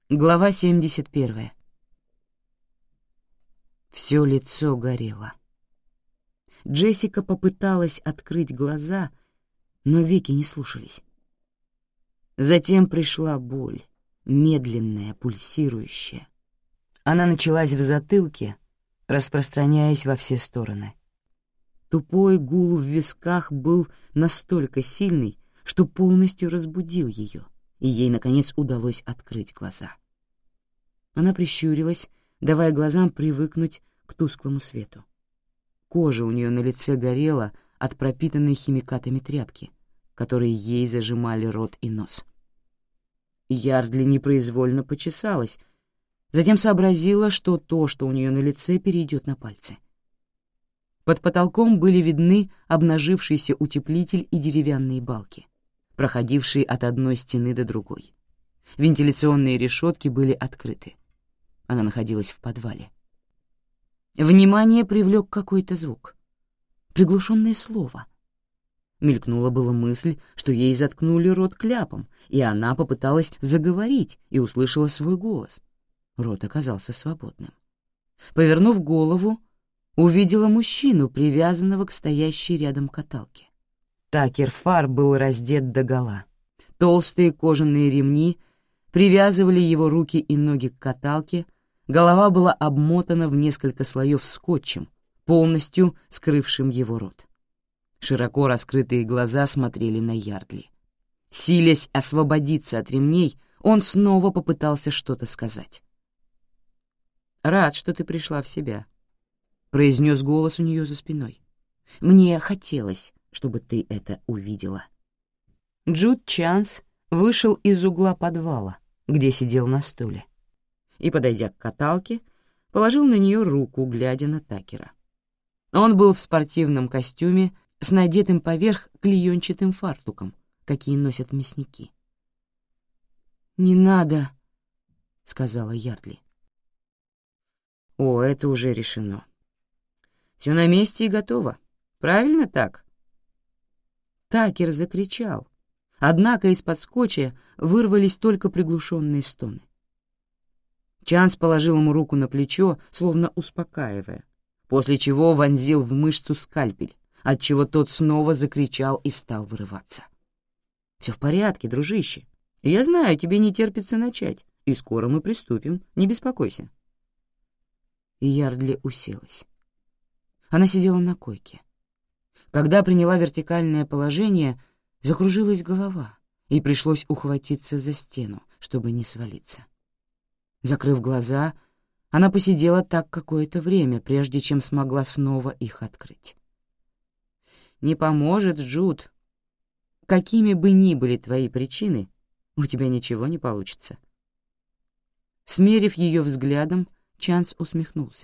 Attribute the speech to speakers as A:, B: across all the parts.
A: Глава 71. Все лицо горело. Джессика попыталась открыть глаза, но веки не слушались. Затем пришла боль, медленная, пульсирующая. Она началась в затылке, распространяясь во все стороны. Тупой гул в висках был настолько сильный, что полностью разбудил ее, и ей, наконец, удалось открыть глаза. Она прищурилась, давая глазам привыкнуть к тусклому свету. Кожа у нее на лице горела от пропитанной химикатами тряпки, которые ей зажимали рот и нос. Ярдли непроизвольно почесалась, затем сообразила, что то, что у нее на лице, перейдет на пальцы. Под потолком были видны обнажившийся утеплитель и деревянные балки, проходившие от одной стены до другой. Вентиляционные решетки были открыты. Она находилась в подвале. Внимание привлек какой-то звук. Приглушенное слово. Мелькнула была мысль, что ей заткнули рот кляпом, и она попыталась заговорить и услышала свой голос. Рот оказался свободным. Повернув голову, увидела мужчину, привязанного к стоящей рядом каталке. Такер Фар был раздет догола. Толстые кожаные ремни привязывали его руки и ноги к каталке, голова была обмотана в несколько слоев скотчем, полностью скрывшим его рот. Широко раскрытые глаза смотрели на Ярдли. Силясь освободиться от ремней, он снова попытался что-то сказать. «Рад, что ты пришла в себя», — произнес голос у нее за спиной. «Мне хотелось, чтобы ты это увидела». Джуд Чанс вышел из угла подвала, где сидел на стуле, и, подойдя к каталке, положил на нее руку, глядя на Такера. Он был в спортивном костюме с надетым поверх клеенчатым фартуком, какие носят мясники. «Не надо», — сказала Ярдли. «О, это уже решено. Все на месте и готово. Правильно так?» Такер закричал, однако из-под скотча вырвались только приглушенные стоны. Чанс положил ему руку на плечо, словно успокаивая, после чего вонзил в мышцу скальпель, отчего тот снова закричал и стал вырываться. «Все в порядке, дружище. Я знаю, тебе не терпится начать, и скоро мы приступим, не беспокойся». И Ярдли уселась. Она сидела на койке. Когда приняла вертикальное положение, закружилась голова, и пришлось ухватиться за стену, чтобы не свалиться. Закрыв глаза, она посидела так какое-то время, прежде чем смогла снова их открыть. «Не поможет, Джуд. Какими бы ни были твои причины, у тебя ничего не получится». Смерив ее взглядом, Чанс усмехнулся.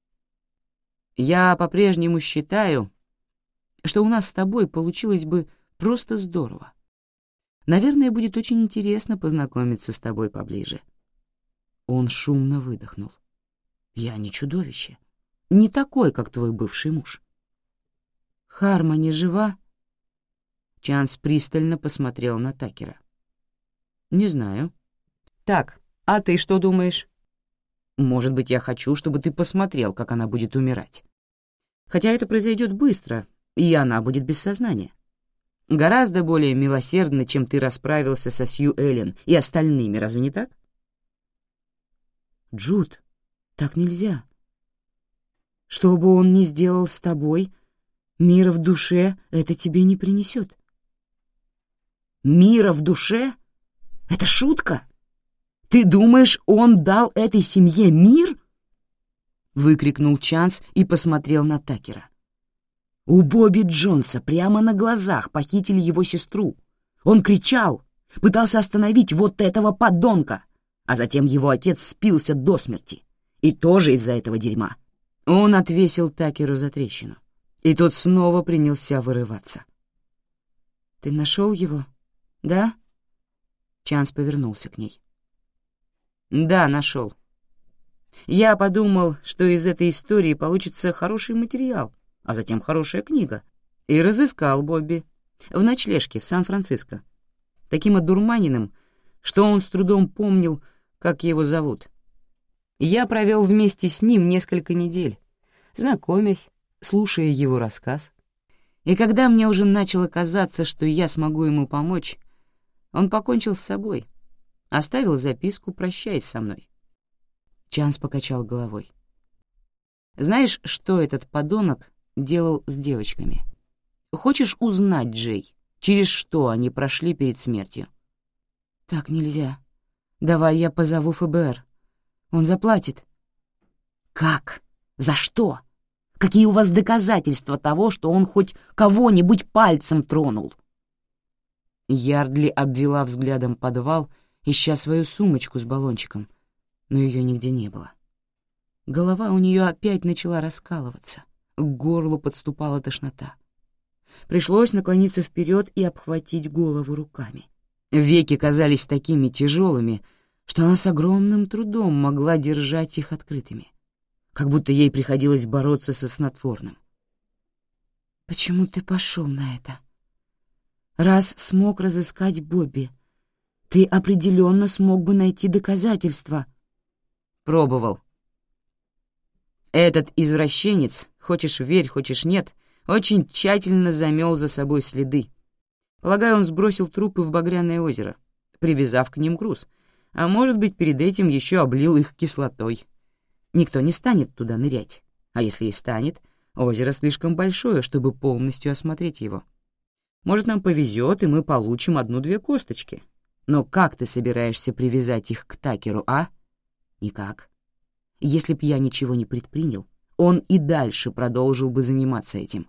A: «Я по-прежнему считаю, что у нас с тобой получилось бы просто здорово. Наверное, будет очень интересно познакомиться с тобой поближе». Он шумно выдохнул. «Я не чудовище. Не такой, как твой бывший муж». «Хармони жива?» Чанс пристально посмотрел на Такера. «Не знаю». «Так, а ты что думаешь?» «Может быть, я хочу, чтобы ты посмотрел, как она будет умирать. Хотя это произойдет быстро, и она будет без сознания. Гораздо более милосердно, чем ты расправился со Сью Эллен и остальными, разве не так?» «Джуд, так нельзя. Что бы он ни сделал с тобой, мира в душе это тебе не принесет». «Мира в душе? Это шутка? Ты думаешь, он дал этой семье мир?» — выкрикнул Чанс и посмотрел на Такера. «У Бобби Джонса прямо на глазах похитили его сестру. Он кричал, пытался остановить вот этого подонка, а затем его отец спился до смерти. И тоже из-за этого дерьма». Он отвесил Такеру затрещину, и тот снова принялся вырываться. «Ты нашел его, да?» Чанс повернулся к ней. «Да, нашел. Я подумал, что из этой истории получится хороший материал, а затем хорошая книга, и разыскал Бобби в ночлежке в Сан-Франциско, таким одурманенным, что он с трудом помнил, как его зовут. Я провел вместе с ним несколько недель, знакомясь, слушая его рассказ. И когда мне уже начало казаться, что я смогу ему помочь, он покончил с собой, оставил записку, прощаясь со мной. Чанс покачал головой. Знаешь, что этот подонок делал с девочками? Хочешь узнать, Джей, через что они прошли перед смертью? Так нельзя. Давай я позову ФБР. Он заплатит. Как? За что? Какие у вас доказательства того, что он хоть кого-нибудь пальцем тронул? Ярдли обвела взглядом подвал, ища свою сумочку с баллончиком, но ее нигде не было. Голова у нее опять начала раскалываться, к горлу подступала тошнота. Пришлось наклониться вперед и обхватить голову руками. Веки казались такими тяжелыми, что она с огромным трудом могла держать их открытыми, как будто ей приходилось бороться со снотворным. «Почему ты пошел на это? Раз смог разыскать Бобби, ты определенно смог бы найти доказательства». «Пробовал. Этот извращенец, хочешь верь, хочешь нет, очень тщательно замел за собой следы. Полагаю, он сбросил трупы в Багряное озеро, привязав к ним груз, а может быть, перед этим еще облил их кислотой. Никто не станет туда нырять, а если и станет, озеро слишком большое, чтобы полностью осмотреть его. Может, нам повезет, и мы получим 1-2 косточки. Но как ты собираешься привязать их к Такеру, а? Никак. Если б я ничего не предпринял, он и дальше продолжил бы заниматься этим.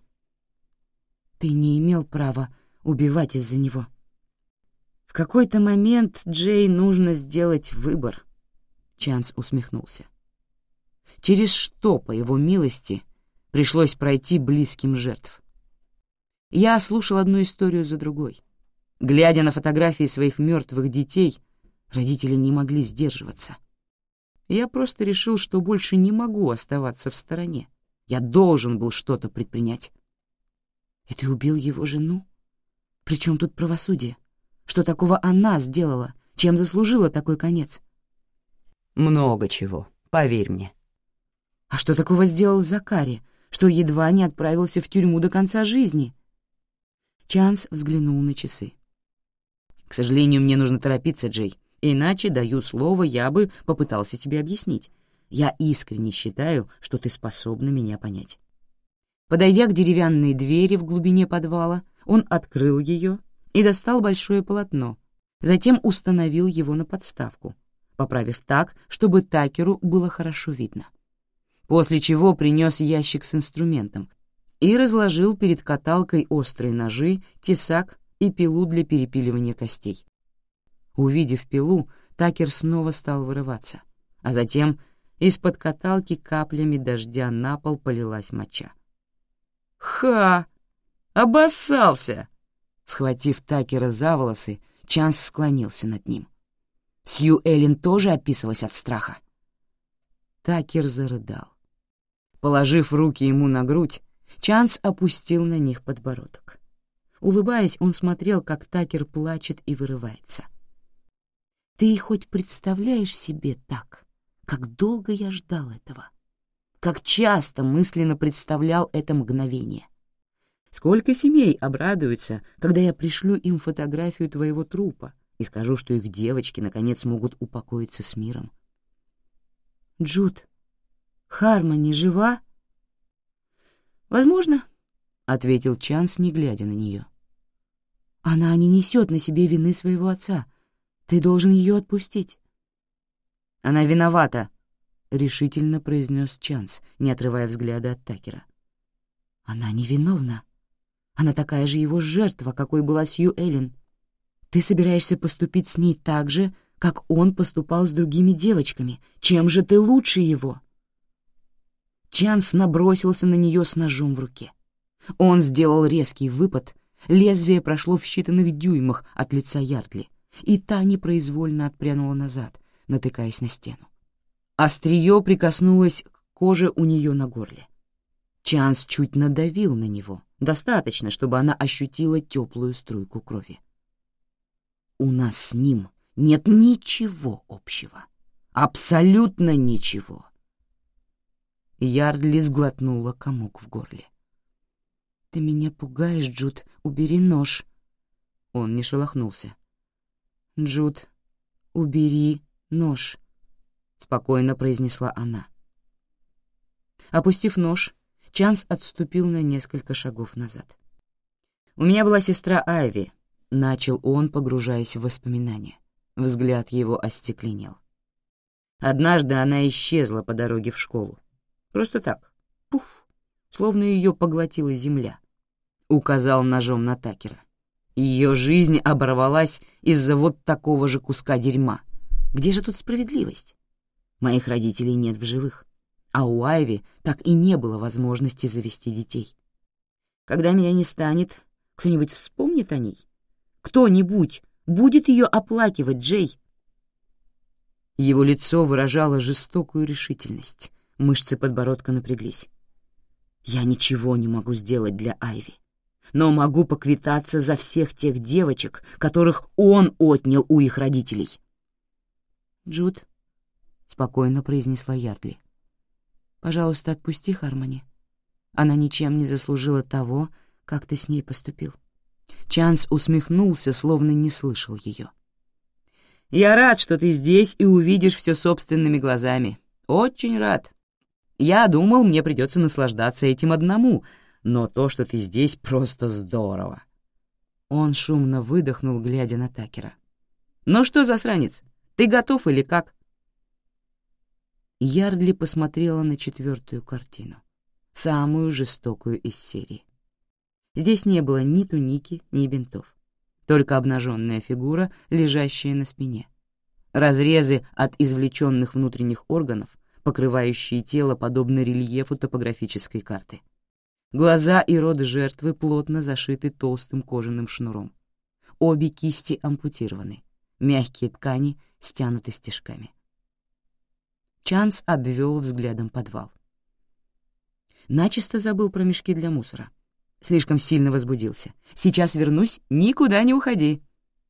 A: Ты не имел права убивать из-за него. В какой-то момент, Джей, нужно сделать выбор. Чанс усмехнулся. Через что, по его милости, пришлось пройти близким жертв? Я слушал одну историю за другой. Глядя на фотографии своих мертвых детей, родители не могли сдерживаться. Я просто решил, что больше не могу оставаться в стороне. Я должен был что-то предпринять. И ты убил его жену? При чем тут правосудие? Что такого она сделала? Чем заслужила такой конец? Много чего, поверь мне. А что такого сделал Закари, что едва не отправился в тюрьму до конца жизни? Чанс взглянул на часы. К сожалению, мне нужно торопиться, Джей. Иначе, даю слово, я бы попытался тебе объяснить. Я искренне считаю, что ты способна меня понять. Подойдя к деревянной двери в глубине подвала, он открыл ее и достал большое полотно, затем установил его на подставку, поправив так, чтобы Такеру было хорошо видно. После чего принес ящик с инструментом и разложил перед каталкой острые ножи, тесак и пилу для перепиливания костей. Увидев пилу, Такер снова стал вырываться, а затем из-под каталки каплями дождя на пол полилась моча. «Ха! Обоссался!» Схватив Такера за волосы, Чанс склонился над ним. Сью Эллен тоже описалась от страха. Такер зарыдал. Положив руки ему на грудь, Чанс опустил на них подбородок. Улыбаясь, он смотрел, как Такер плачет и вырывается. «Ты хоть представляешь себе так, как долго я ждал этого? Как часто мысленно представлял это мгновение? Сколько семей обрадуются, когда я пришлю им фотографию твоего трупа и скажу, что их девочки наконец могут упокоиться с миром?» «Джуд, Хармони жива?» «Возможно», — ответил Чанс, не глядя на нее. «Она не несет на себе вины своего отца. Ты должен ее отпустить». «Она виновата», — решительно произнес Чанс, не отрывая взгляда от Такера. «Она невиновна. Она такая же его жертва, какой была Сью Эллен. Ты собираешься поступить с ней так же, как он поступал с другими девочками. Чем же ты лучше его?» Чанс набросился на нее с ножом в руке. Он сделал резкий выпад, лезвие прошло в считанных дюймах от лица Ярдли, и та непроизвольно отпрянула назад, натыкаясь на стену. Острие прикоснулось к коже у нее на горле. Чанс чуть надавил на него, достаточно, чтобы она ощутила теплую струйку крови. «У нас с ним нет ничего общего», Абсолютно ничего. Ярдли сглотнула комок в горле. «Ты меня пугаешь, Джуд, убери нож». Он не шелохнулся. «Джуд, убери нож», — спокойно произнесла она. Опустив нож, Чанс отступил на несколько шагов назад. «У меня была сестра Айви», — начал он, погружаясь в воспоминания. Взгляд его остекленел. Однажды она исчезла по дороге в школу. Просто так, пуф, словно ее поглотила земля. Указал ножом на Такера. Ее жизнь оборвалась из-за вот такого же куска дерьма. Где же тут справедливость? Моих родителей нет в живых, а у Айви так и не было возможности завести детей. Когда меня не станет, кто-нибудь вспомнит о ней? Кто-нибудь будет ее оплакивать, Джей?» Его лицо выражало жестокую решительность, мышцы подбородка напряглись. «Я ничего не могу сделать для Айви, но могу поквитаться за всех тех девочек, которых он отнял у их родителей». «Джуд», — спокойно произнесла Ярдли, — «пожалуйста, отпусти Хармони. Она ничем не заслужила того, как ты с ней поступил». Чанс усмехнулся, словно не слышал ее. «Я рад, что ты здесь и увидишь все собственными глазами. Очень рад. Я думал, мне придется наслаждаться этим одному, но то, что ты здесь, просто здорово». Он шумно выдохнул, глядя на Такера. «Ну что, засранец, ты готов или как?» Ярдли посмотрела на 4-ю картину, самую жестокую из серии. Здесь не было ни туники, ни бинтов, только обнаженная фигура, лежащая на спине. Разрезы от извлеченных внутренних органов, покрывающие тело подобно рельефу топографической карты. Глаза и рот жертвы плотно зашиты толстым кожаным шнуром. Обе кисти ампутированы, мягкие ткани стянуты стежками. Чанс обвел взглядом подвал. Начисто забыл про мешки для мусора. Слишком сильно возбудился. «Сейчас вернусь, никуда не уходи».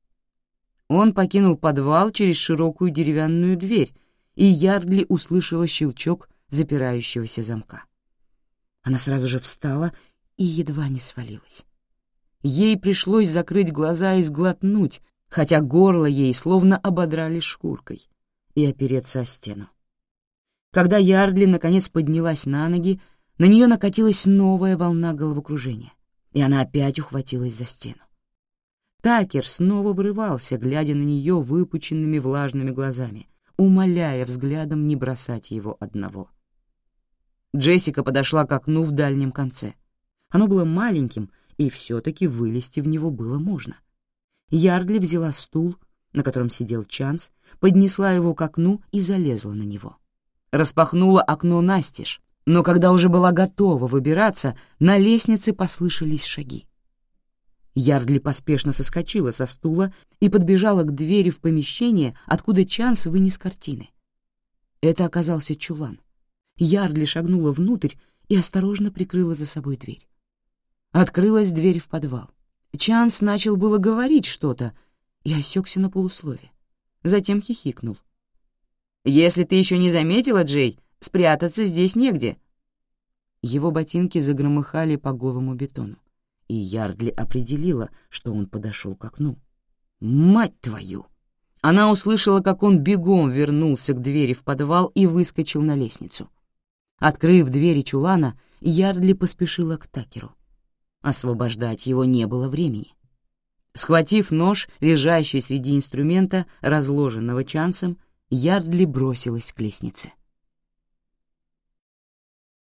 A: Он покинул подвал через широкую деревянную дверь, и Ярдли услышала щелчок запирающегося замка. Она сразу же встала и едва не свалилась. Ей пришлось закрыть глаза и сглотнуть, хотя горло ей словно ободрали шкуркой, и опереться о стену. Когда Ярдли наконец поднялась на ноги, на нее накатилась новая волна головокружения, и она опять ухватилась за стену. Такер снова вырывался, глядя на нее выпученными влажными глазами, умоляя взглядом не бросать его одного. Джессика подошла к окну в дальнем конце. Оно было маленьким, и все-таки вылезти в него было можно. Ярдли взяла стул, на котором сидел Чанс, поднесла его к окну и залезла на него. Распахнула окно настежь, но когда уже была готова выбираться, на лестнице послышались шаги. Ярдли поспешно соскочила со стула и подбежала к двери в помещение, откуда Чанс вынес картины. Это оказался чулан. Ярдли шагнула внутрь и осторожно прикрыла за собой дверь. Открылась дверь в подвал. Чанс начал было говорить что-то и осекся на полуслове. Затем хихикнул. «Если ты еще не заметила, Джей, спрятаться здесь негде». Его ботинки загромыхали по голому бетону, и Ярдли определила, что он подошел к окну. «Мать твою!» Она услышала, как он бегом вернулся к двери в подвал и выскочил на лестницу. Открыв двери чулана, Ярдли поспешила к Такеру. Освобождать его не было времени. Схватив нож, лежащий среди инструмента, разложенного Чансом, Ярдли бросилась к лестнице.